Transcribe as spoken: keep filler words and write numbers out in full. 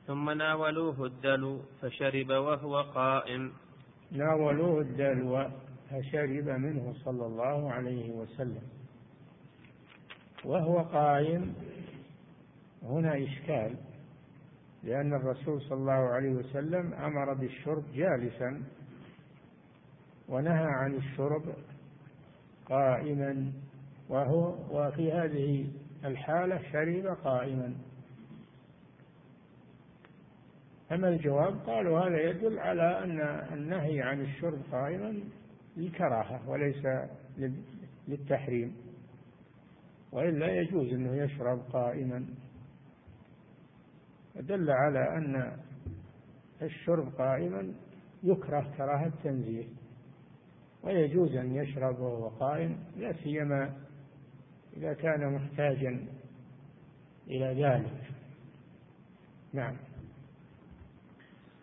ثم ناولوه الدلو فشرب وهو قائم. ناولوه الدلو فشرب منه صلى الله عليه وسلم وهو قائم. هنا إشكال، لأن الرسول صلى الله عليه وسلم أمر بالشرب جالسا ونهى عن الشرب قائما، وهو وفي هذه الحالة شرب قائما. أما الجواب قالوا هذا يدل على أن النهي عن الشرب قائما للكراهة وليس للتحريم، وإلا يجوز أنه يشرب قائما. دل على أن الشرب قائما يكره كراهة تنزيه، ويجوز أن يشرب وهو قائم، لا سيما إذا كان محتاجا إلى ذلك. نعم.